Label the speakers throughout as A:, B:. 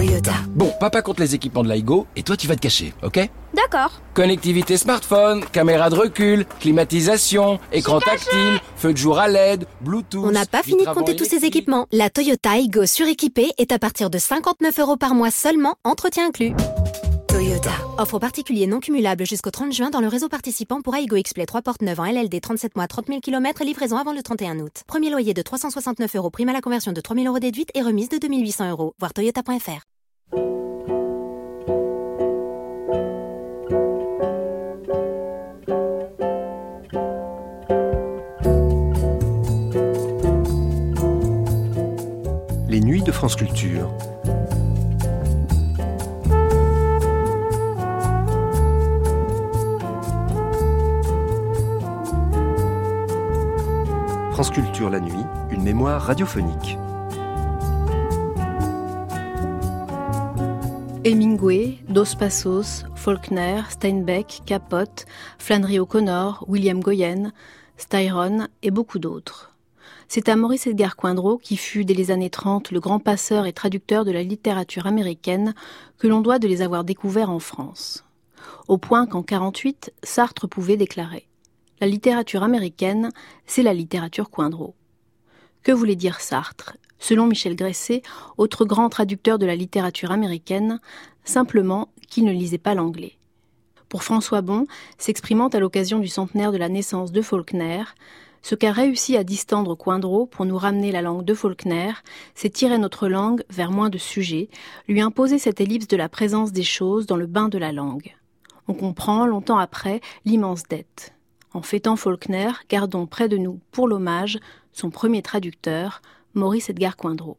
A: Toyota.
B: Bon, papa compte les équipements de L'iGo et toi tu vas te cacher, ok?
A: D'accord.
B: Connectivité smartphone, caméra de recul, climatisation, écran tactile, feu de jour à LED, Bluetooth...
A: On n'a pas fini de compter tous ces équipements. La Toyota Aygo suréquipée est à partir de 59 € par mois seulement, entretien inclus. Toyota. Offre aux particuliers non cumulable jusqu'au 30 juin dans le réseau participant pour Aygo X-Play 3 portes 9 en LLD 37 mois 30 000 km et livraison avant le 31 août. Premier loyer de 369 €, prime à la conversion de 3 000 € déduite et remise de 2 800 €. Voir toyota.fr.
C: Les nuits de France Culture. France Culture la nuit, une mémoire radiophonique.
D: Hemingway, Dos Passos, Faulkner, Steinbeck, Capote, Flannery O'Connor, William Goyen, Styron et beaucoup d'autres. C'est à Maurice Edgar Coindreau, qui fut dès les années 30 le grand passeur et traducteur de la littérature américaine, que l'on doit de les avoir découverts en France. Au point qu'en 1948, Sartre pouvait déclarer « La littérature américaine, c'est la littérature Coindreau ». Que voulait dire Sartre ? Selon Michel Gresset, autre grand traducteur de la littérature américaine, simplement qu'il ne lisait pas l'anglais. Pour François Bon, s'exprimant à l'occasion du centenaire de la naissance de Faulkner, ce qu'a réussi à distendre Coindreau pour nous ramener la langue de Faulkner, c'est tirer notre langue vers moins de sujets, lui imposer cette ellipse de la présence des choses dans le bain de la langue. On comprend, longtemps après, l'immense dette. En fêtant Faulkner, gardons près de nous, pour l'hommage, son premier traducteur, Maurice Edgar Coindreau.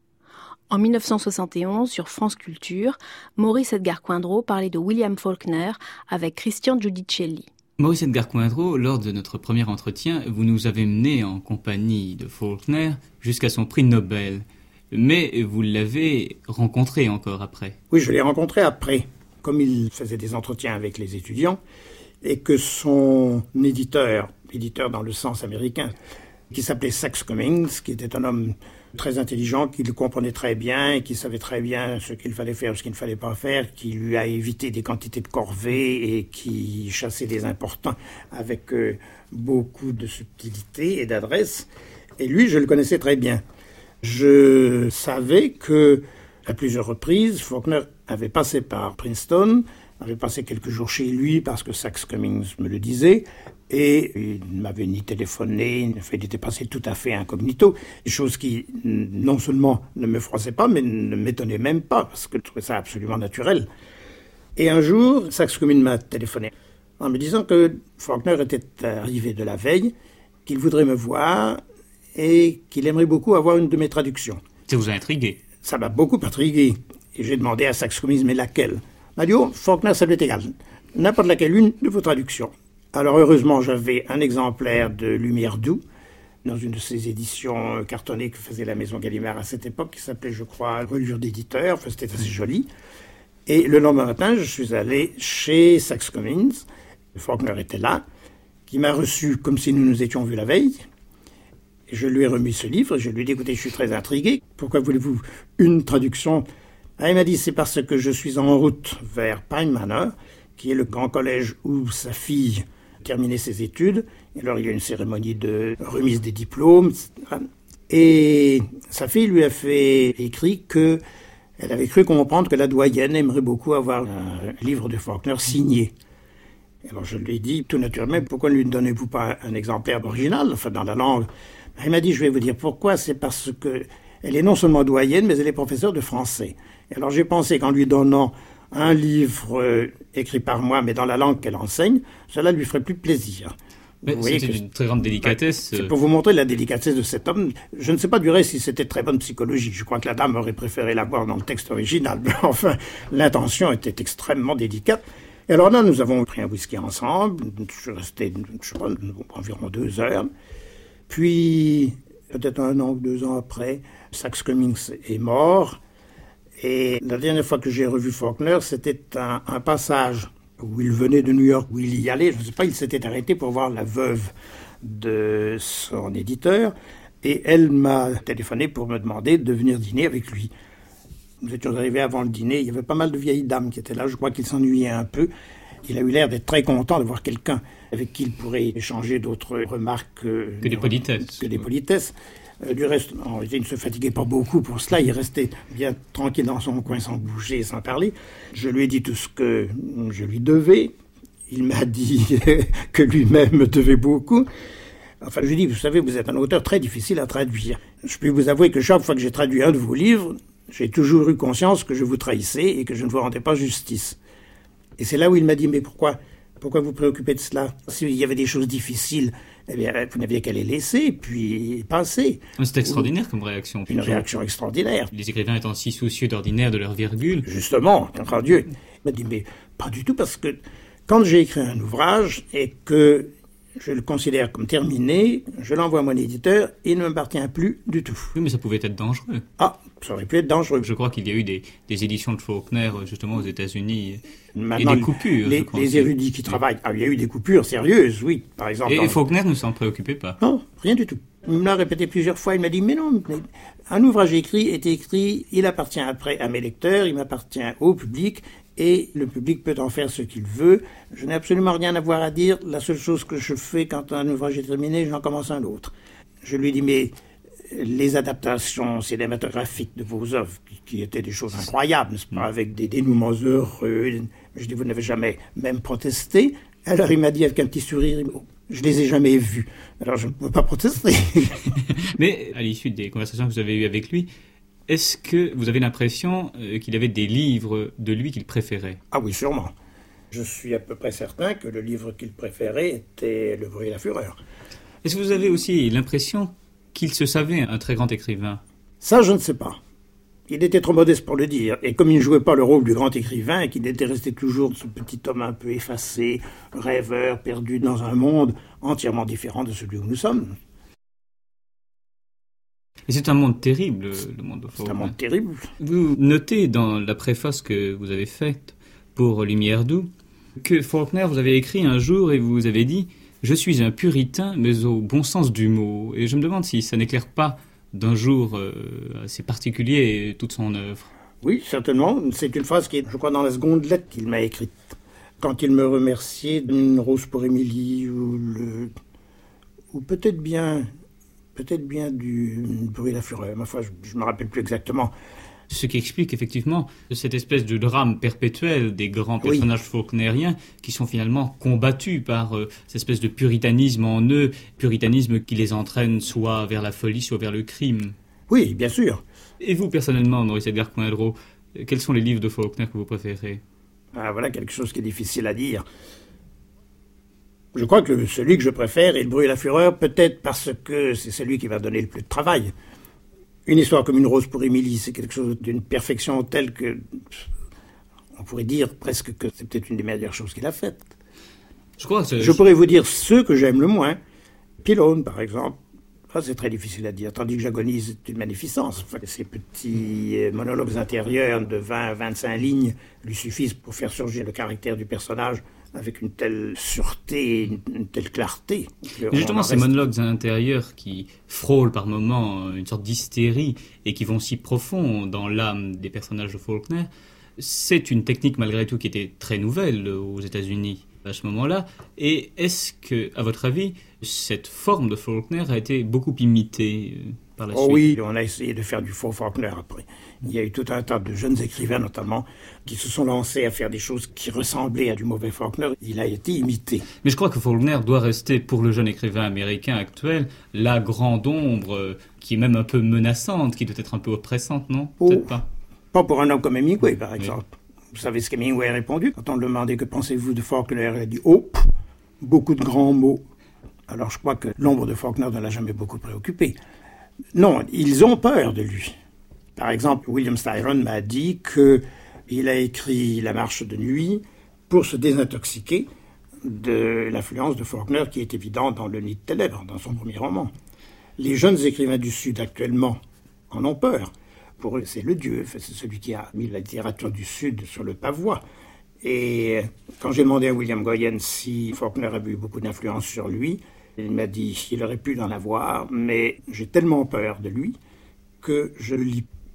D: En 1971, sur France Culture, Maurice Edgar Coindreau parlait de William Faulkner avec Christian Giudicelli.
E: Maurice Edgar Coindreau, lors de notre premier entretien, vous nous avez menés en compagnie de Faulkner jusqu'à son prix Nobel. Mais vous l'avez rencontré encore après.
F: Oui, je l'ai rencontré après. Comme il faisait des entretiens avec les étudiants, et que son éditeur dans le sens américain, qui s'appelait Sax Cummings, qui était un homme très intelligent, qui le comprenait très bien et qui savait très bien ce qu'il fallait faire ou ce qu'il ne fallait pas faire, qui lui a évité des quantités de corvées et qui chassait des importants avec beaucoup de subtilité et d'adresse. Et lui, je le connaissais très bien. Je savais que, à plusieurs reprises, Faulkner avait passé par Princeton, avait passé quelques jours chez lui parce que Sax Cummings me le disait, et il ne m'avait ni téléphoné, il était passé tout à fait incognito, chose qui non seulement ne me froissait pas, mais ne m'étonnait même pas, parce que je trouvais ça absolument naturel. Et un jour, Sax Cummings m'a téléphoné en me disant que Faulkner était arrivé de la veille, qu'il voudrait me voir et qu'il aimerait beaucoup avoir une de mes traductions.
E: Ça vous a intrigué?
F: Ça m'a beaucoup intrigué. Et j'ai demandé à Sax Cummings, mais laquelle? Mario, Faulkner, ça lui est égal. N'importe laquelle, une de vos traductions. Alors heureusement, j'avais un exemplaire de Lumière Doux, dans une de ces éditions cartonnées que faisait la Maison Gallimard à cette époque, qui s'appelait, je crois, Reliure d'éditeur. Enfin, c'était assez joli. Et le lendemain matin, je suis allé chez Sax Cummings. Faulkner était là, qui m'a reçu comme si nous nous étions vus la veille. Et je lui ai remis ce livre. Je lui ai dit, écoutez, je suis très intrigué. Pourquoi voulez-vous une traduction? Il m'a dit, c'est parce que je suis en route vers Pine Manor, qui est le grand collège où sa fille terminait ses études. Et alors, il y a une cérémonie de remise des diplômes, etc. Et sa fille lui a fait écrit qu'elle avait cru comprendre que la doyenne aimerait beaucoup avoir un livre de Faulkner signé. Et alors, je lui ai dit, tout naturellement, pourquoi ne lui donnez-vous pas un exemplaire original, enfin, dans la langue? Il m'a dit, je vais vous dire pourquoi. C'est parce que elle est non seulement doyenne, mais elle est professeure de français. Et alors j'ai pensé qu'en lui donnant un livre écrit par moi, mais dans la langue qu'elle enseigne, cela lui ferait plus plaisir.
E: C'est une très grande délicatesse.
F: C'est pour vous montrer la délicatesse de cet homme. Je ne sais pas du reste si c'était très bonne psychologie. Je crois que la dame aurait préféré l'avoir dans le texte original. Mais enfin, l'intention était extrêmement délicate. Et alors là, nous avons pris un whisky ensemble. Je suis resté, je sais pas, environ 2 heures. Puis, peut-être 1 an ou 2 ans après, Sax Cummings est mort. Et la dernière fois que j'ai revu Faulkner, c'était un passage où il venait de New York, où il y allait. Je ne sais pas, il s'était arrêté pour voir la veuve de son éditeur. Et elle m'a téléphoné pour me demander de venir dîner avec lui. Nous étions arrivés avant le dîner, il y avait pas mal de vieilles dames qui étaient là, je crois qu'ils s'ennuyaient un peu. Il a eu l'air d'être très content de voir quelqu'un avec qui il pourrait échanger d'autres remarques que
E: des politesses.
F: Du reste, il ne se fatiguait pas beaucoup pour cela, il restait bien tranquille dans son coin sans bouger, sans parler. Je lui ai dit tout ce que je lui devais. Il m'a dit que lui-même me devait beaucoup. Enfin, je lui ai dit, vous savez, vous êtes un auteur très difficile à traduire. Je peux vous avouer que chaque fois que j'ai traduit un de vos livres, j'ai toujours eu conscience que je vous trahissais et que je ne vous rendais pas justice. Et c'est là où il m'a dit, mais pourquoi vous préoccupez de cela? S'il y avait des choses difficiles, eh bien, vous n'aviez qu'à les laisser, puis passer.
E: C'est extraordinaire comme réaction.
F: Une réaction extraordinaire.
E: Les écrivains étant si soucieux d'ordinaire de leur virgule.
F: Justement, grand Dieu. Il m'a dit, mais pas du tout, parce que quand j'ai écrit un ouvrage et que je le considère comme terminé, je l'envoie à mon éditeur, et il ne m'appartient plus du tout.
E: Oui, mais ça pouvait être dangereux.
F: Ah, ça aurait pu être dangereux.
E: Je crois qu'il y a eu des éditions de Faulkner, justement, aux États-Unis,
F: maintenant,
E: et des coupures.
F: Les érudits qui travaillent, il y a eu des coupures sérieuses, oui, par exemple.
E: Et Faulkner ne s'en préoccupait pas.
F: Non, rien du tout. Il me l'a répété plusieurs fois, il m'a dit, mais non, un ouvrage écrit est écrit, il appartient après à mes lecteurs, il m'appartient au public, et le public peut en faire ce qu'il veut. Je n'ai absolument rien à voir à dire. La seule chose que je fais quand un ouvrage est terminé, j'en commence un autre. Je lui dis, mais les adaptations cinématographiques de vos œuvres, qui étaient des choses incroyables, n'est-ce pas, avec des dénouements heureux, je dis, vous n'avez jamais même protesté? Alors il m'a dit avec un petit sourire, je les ai jamais vus. Alors je ne peux pas protester.
E: Mais à l'issue des conversations que vous avez eues avec lui, est-ce que vous avez l'impression qu'il avait des livres de lui qu'il préférait?
F: Ah oui, sûrement. Je suis à peu près certain que le livre qu'il préférait était Le bruit et la fureur.
E: Est-ce que vous avez aussi l'impression qu'il se savait un très grand écrivain?
F: Ça, je ne sais pas. Il était trop modeste pour le dire. Et comme il ne jouait pas le rôle du grand écrivain et qu'il était resté toujours ce petit homme un peu effacé, rêveur, perdu dans un monde entièrement différent de celui où nous sommes.
E: Et c'est un monde terrible, le monde de Faulkner.
F: C'est un monde terrible.
E: Vous notez dans la préface que vous avez faite pour Lumière d'Où que Faulkner, vous avez écrit un jour et vous avez dit « Je suis un puritain, mais au bon sens du mot ». Et je me demande si ça n'éclaire pas d'un jour assez particulier toute son œuvre.
F: Oui, certainement. C'est une phrase qui est, je crois, dans la seconde lettre qu'il m'a écrite. Quand il me remerciait d'une rose pour Émilie ou peut-être bien du bruit et la fureur. Ma foi, je ne me rappelle plus exactement.
E: Ce qui explique effectivement cette espèce de drame perpétuel des grands personnages faulknériens qui sont finalement combattus par cette espèce de puritanisme en eux, puritanisme qui les entraîne soit vers la folie, soit vers le crime.
F: Oui, bien sûr.
E: Et vous, personnellement, Maurice Edgar Coindreau, quels sont les livres de Faulkner que vous préférez?
F: Voilà quelque chose qui est difficile à dire. Je crois que celui que je préfère est Le bruit et la fureur, peut-être parce que c'est celui qui m'a donné le plus de travail. Une histoire comme une rose pour Émilie, c'est quelque chose d'une perfection telle que on pourrait dire presque que c'est peut-être une des meilleures choses qu'il a faites. Je pourrais vous dire ceux que j'aime le moins. Pylone, par exemple. Ça, c'est très difficile à dire. Tandis que J'agonise, c'est une magnificence. Ces petits monologues intérieurs de 20-25 lignes lui suffisent pour faire surgir le caractère du personnage avec une telle sûreté, une telle clarté.
E: Justement, ces monologues intérieurs qui frôlent par moments une sorte d'hystérie et qui vont si profond dans l'âme des personnages de Faulkner, c'est une technique malgré tout qui était très nouvelle aux États-Unis à ce moment-là. Et est-ce que, à votre avis, cette forme de Faulkner a été beaucoup imitée par la suite?
F: Oui, on a essayé de faire du faux Faulkner après. Il y a eu tout un tas de jeunes écrivains notamment qui se sont lancés à faire des choses qui ressemblaient à du mauvais Faulkner. Il a été imité.
E: Mais je crois que Faulkner doit rester, pour le jeune écrivain américain actuel, la grande ombre qui est même un peu menaçante, qui doit être un peu oppressante, non? Peut-être pas.
F: Pas pour un homme comme Hemingway, par exemple. Oui. Vous savez ce qu'Hemingway a répondu quand on lui demandait que pensez-vous de Faulkner? Il a dit « Oh, beaucoup de grands mots ». Alors je crois que l'ombre de Faulkner ne l'a jamais beaucoup préoccupé. Non, ils ont peur de lui. Par exemple, William Styron m'a dit qu'il a écrit La marche de nuit pour se désintoxiquer de l'influence de Faulkner qui est évidente dans Le nid de ténèbres, dans son premier roman. Les jeunes écrivains du Sud actuellement en ont peur. Pour eux, c'est le dieu, c'est celui qui a mis la littérature du Sud sur le pavois. Et quand j'ai demandé à William Goyen si Faulkner avait eu beaucoup d'influence sur lui, il m'a dit qu'il aurait pu en avoir, mais j'ai tellement peur de lui que je le lis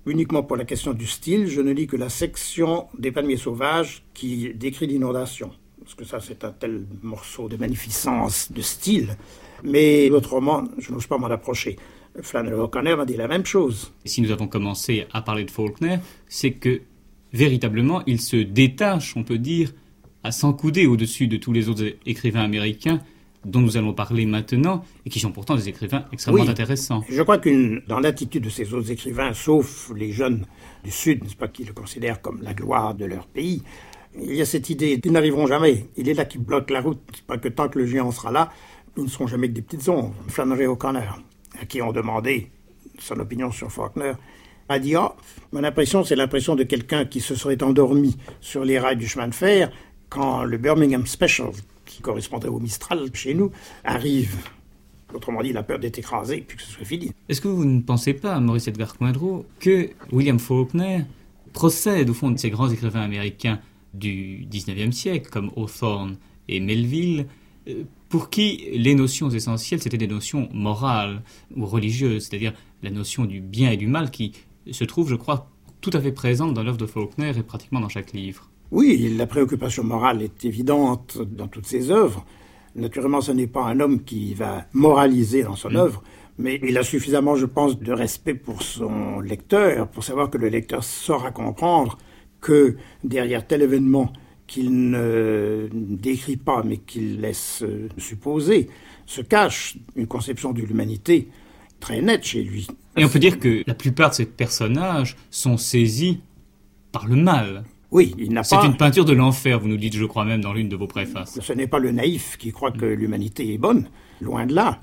F: uniquement pour la question du style, je ne lis que la section des palmiers sauvages qui décrit l'inondation. Parce que ça, c'est un tel morceau de magnificence, de style. Mais l'autre roman, je n'ose pas m'en approcher. Flannery O'Connor m'a dit la même chose.
E: Si nous avons commencé à parler de Faulkner, c'est que, véritablement, il se détache, on peut dire, à s'encouder au-dessus de tous les autres écrivains américains dont nous allons parler maintenant, et qui sont pourtant des écrivains extrêmement intéressants.
F: Je crois que dans l'attitude de ces autres écrivains, sauf les jeunes du Sud, n'est-ce pas, qui le considèrent comme la gloire de leur pays, il y a cette idée qu'ils n'arriveront jamais. Il est là qui bloque la route. C'est pas que tant que le géant sera là, ils ne seront jamais que des petites ombres. Flannery O'Connor, à qui on demandait son opinion sur Faulkner, a dit « Ah, mon impression, c'est l'impression de quelqu'un qui se serait endormi sur les rails du chemin de fer quand le Birmingham Special, qui correspondait au Mistral chez nous, arrive. » Autrement dit, il a peur d'être écrasé, puis que ce soit fini.
E: Est-ce que vous ne pensez pas, Maurice Edgar Coindreau, que William Faulkner procède au fond de ces grands écrivains américains du XIXe siècle, comme Hawthorne et Melville, pour qui les notions essentielles, c'était des notions morales ou religieuses, c'est-à-dire la notion du bien et du mal qui se trouve, je crois, tout à fait présente dans l'œuvre de Faulkner et pratiquement dans chaque livre.
F: Oui, la préoccupation morale est évidente dans toutes ses œuvres. Naturellement, ce n'est pas un homme qui va moraliser dans son œuvre, mais il a suffisamment, je pense, de respect pour son lecteur, pour savoir que le lecteur saura comprendre que derrière tel événement qu'il ne décrit pas, mais qu'il laisse supposer, se cache une conception de l'humanité très nette chez lui.
E: Et on peut dire que la plupart de ces personnages sont saisis par le mal.
F: Oui, il n'a pas...
E: C'est une peinture de l'enfer, vous nous dites, je crois même, dans l'une de vos préfaces.
F: Ce n'est pas le naïf qui croit que l'humanité est bonne, loin de là.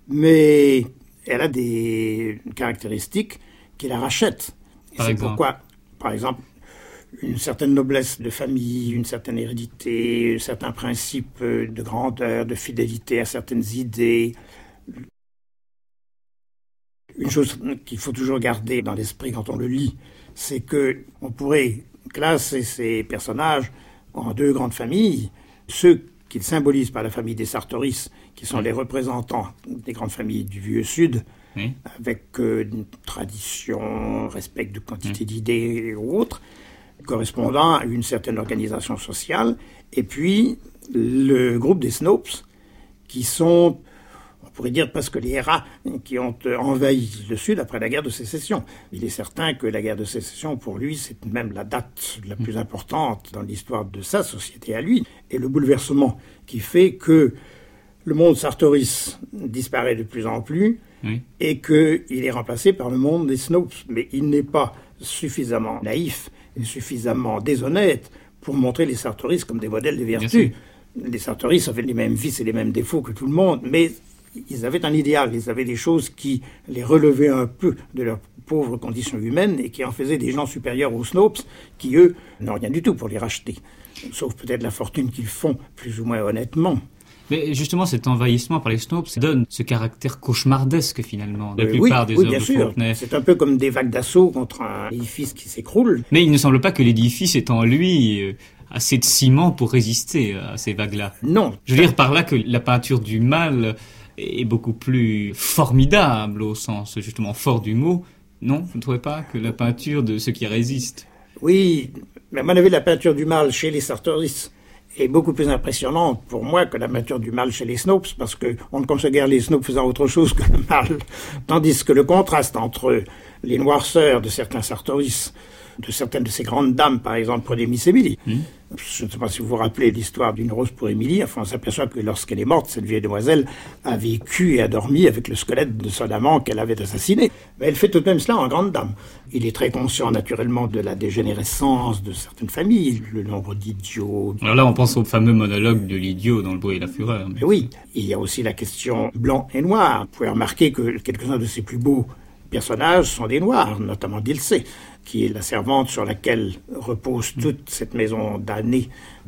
F: Mais elle a des caractéristiques qui la rachètent. C'est pourquoi, par exemple, une certaine noblesse de famille, une certaine hérédité, certains principes de grandeur, de fidélité à certaines idées. Une chose qu'il faut toujours garder dans l'esprit quand on le lit, c'est qu'on pourrait classer ces personnages en deux grandes familles. Ceux qu'ils symbolisent par la famille des Sartoris, qui sont les représentants des grandes familles du Vieux Sud, avec une tradition, respect de quantité d'idées ou autres, correspondant à une certaine organisation sociale, et puis le groupe des Snopes, qui sont, on pourrait dire presque les rats qui ont envahi le Sud après la guerre de sécession. Il est certain que la guerre de sécession, pour lui, c'est même la date la plus importante dans l'histoire de sa société à lui, et le bouleversement qui fait que le monde Sartoris disparaît de plus en plus, et qu'il est remplacé par le monde des Snopes. Mais il n'est pas suffisamment naïf et suffisamment déshonnête pour montrer les Sartoris comme des modèles de vertu. Les Sartoris avaient les mêmes vices et les mêmes défauts que tout le monde, mais ils avaient un idéal, ils avaient des choses qui les relevaient un peu de leur pauvre condition humaine et qui en faisaient des gens supérieurs aux Snopes, qui eux n'ont rien du tout pour les racheter, sauf peut-être la fortune qu'ils font plus ou moins honnêtement.
E: Mais justement, cet envahissement par les Snopes donne ce caractère cauchemardesque, finalement, de la plupart des œuvres de Faulkner.
F: C'est un peu comme des vagues d'assaut contre un édifice qui s'écroule.
E: Mais il ne semble pas que l'édifice ait en lui assez de ciment pour résister à ces vagues-là.
F: Non.
E: Je veux dire par là que la peinture du mal est beaucoup plus formidable, au sens justement fort du mot. Non, vous ne trouvez pas que la peinture de ceux qui résistent?
F: Oui, mais à mon avis, la peinture du mal chez les Sartoris est beaucoup plus impressionnante pour moi que la peinture du mal chez les Snopes, parce qu'on ne conçoit guère les Snopes faisant autre chose que le mal. Tandis que le contraste entre les noirceurs de certains Sartoris, de certaines de ces grandes dames, par exemple, prenez Miss Emily. Je ne sais pas si vous vous rappelez l'histoire d'une rose pour Émilie. Enfin, on s'aperçoit que lorsqu'elle est morte, cette vieille demoiselle a vécu et a dormi avec le squelette de son amant qu'elle avait assassiné. Mais elle fait tout de même cela en grande dame. Il est très conscient, naturellement, de la dégénérescence de certaines familles, le nombre d'idiots.
E: Alors là, on pense au fameux monologue de l'idiot dans Le bruit et la fureur.
F: Mais oui, il y a aussi la question blanc et noir. Vous pouvez remarquer que quelques-uns de ses plus beaux personnages sont des noirs, notamment Dilsey, qui est la servante sur laquelle repose toute cette maison damnée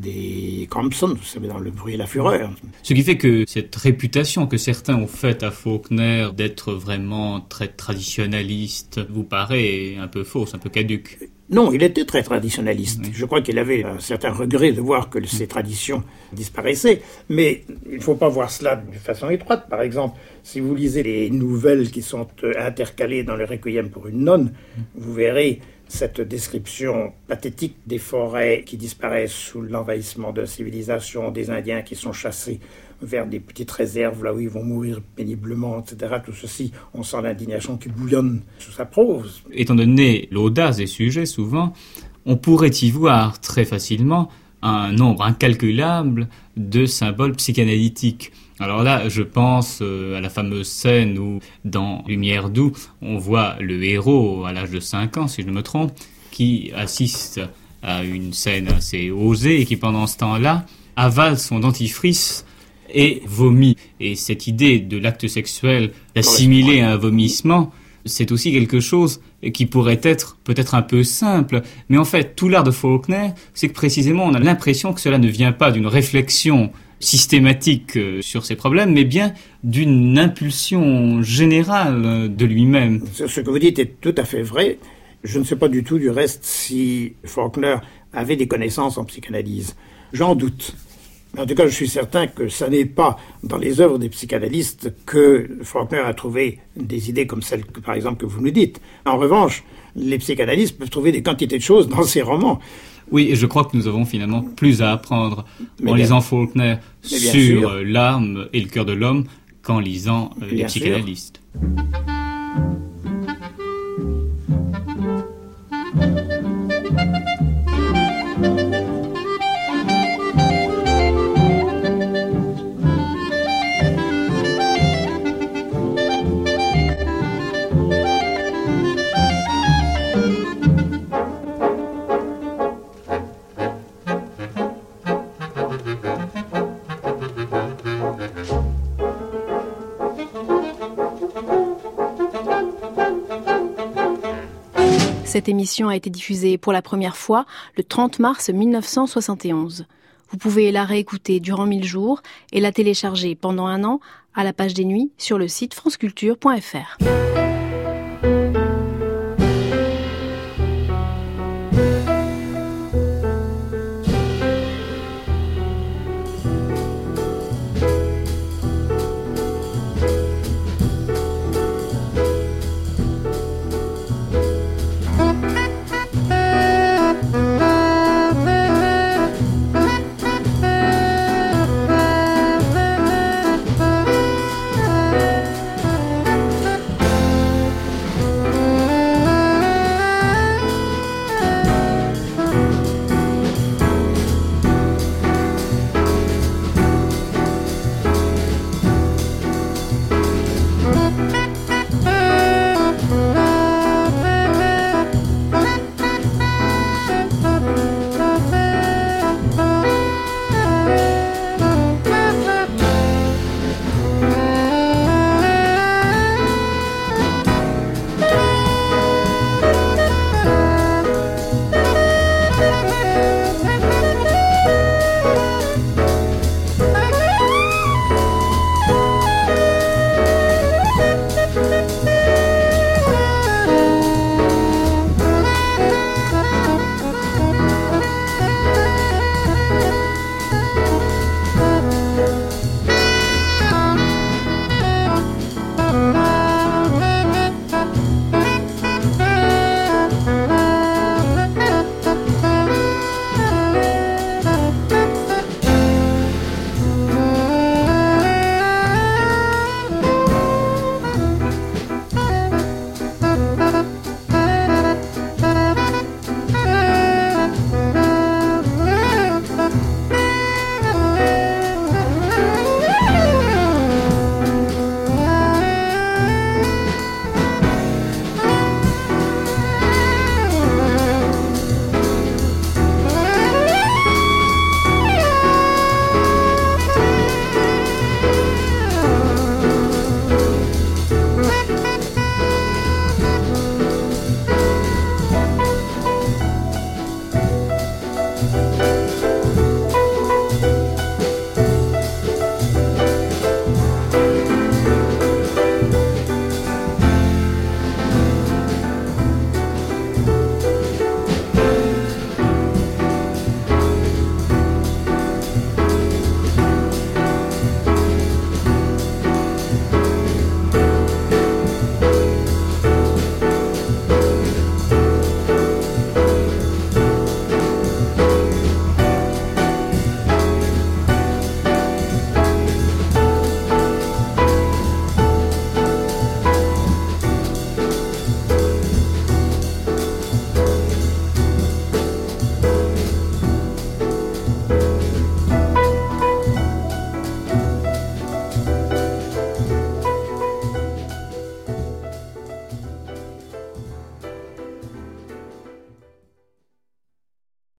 F: des Compson, vous savez, dans Le bruit et la fureur.
E: Ce qui fait que cette réputation que certains ont faite à Faulkner d'être vraiment très traditionnaliste vous paraît un peu fausse, un peu caduque.
F: Non, il était très traditionnaliste.
E: Oui.
F: Je crois qu'il avait un certain regret de voir que ces traditions disparaissaient. Mais il ne faut pas voir cela de façon étroite. Par exemple, si vous lisez les nouvelles qui sont intercalées dans le Requiem pour une nonne, vous verrez cette description pathétique des forêts qui disparaissent sous l'envahissement de la civilisation, des Indiens qui sont chassés vers des petites réserves, là où ils vont mourir péniblement, etc. Tout ceci, on sent l'indignation qui bouillonne sous sa prose.
E: Étant donné l'audace des sujets, souvent, on pourrait y voir très facilement un nombre incalculable de symboles psychanalytiques. Alors là, je pense à la fameuse scène où, dans Lumière d'Où, on voit le héros, à l'âge de 5 ans, si je ne me trompe, qui assiste à une scène assez osée et qui, pendant ce temps-là, avale son dentifrice et vomit. Et cette idée de l'acte sexuel d'assimiler à un vomissement, c'est aussi quelque chose qui pourrait être peut-être un peu simple. Mais en fait, tout l'art de Faulkner, c'est que précisément, on a l'impression que cela ne vient pas d'une réflexion systématique sur ces problèmes, mais bien d'une impulsion générale de lui-même.
F: Ce que vous dites est tout à fait vrai. Je ne sais pas du tout, du reste, si Faulkner avait des connaissances en psychanalyse. J'en doute. En tout cas, je suis certain que ça n'est pas dans les œuvres des psychanalystes que Faulkner a trouvé des idées comme celles, par exemple, que vous nous dites. En revanche, les psychanalystes peuvent trouver des quantités de choses dans ses romans.
E: Oui, et je crois que nous avons finalement plus à apprendre en lisant Faulkner sur l'âme et le cœur de l'homme qu'en lisant les psychanalystes.
D: Cette émission a été diffusée pour la première fois le 30 mars 1971. Vous pouvez la réécouter durant 1000 jours et la télécharger pendant 1 an à la page des nuits sur le site franceculture.fr.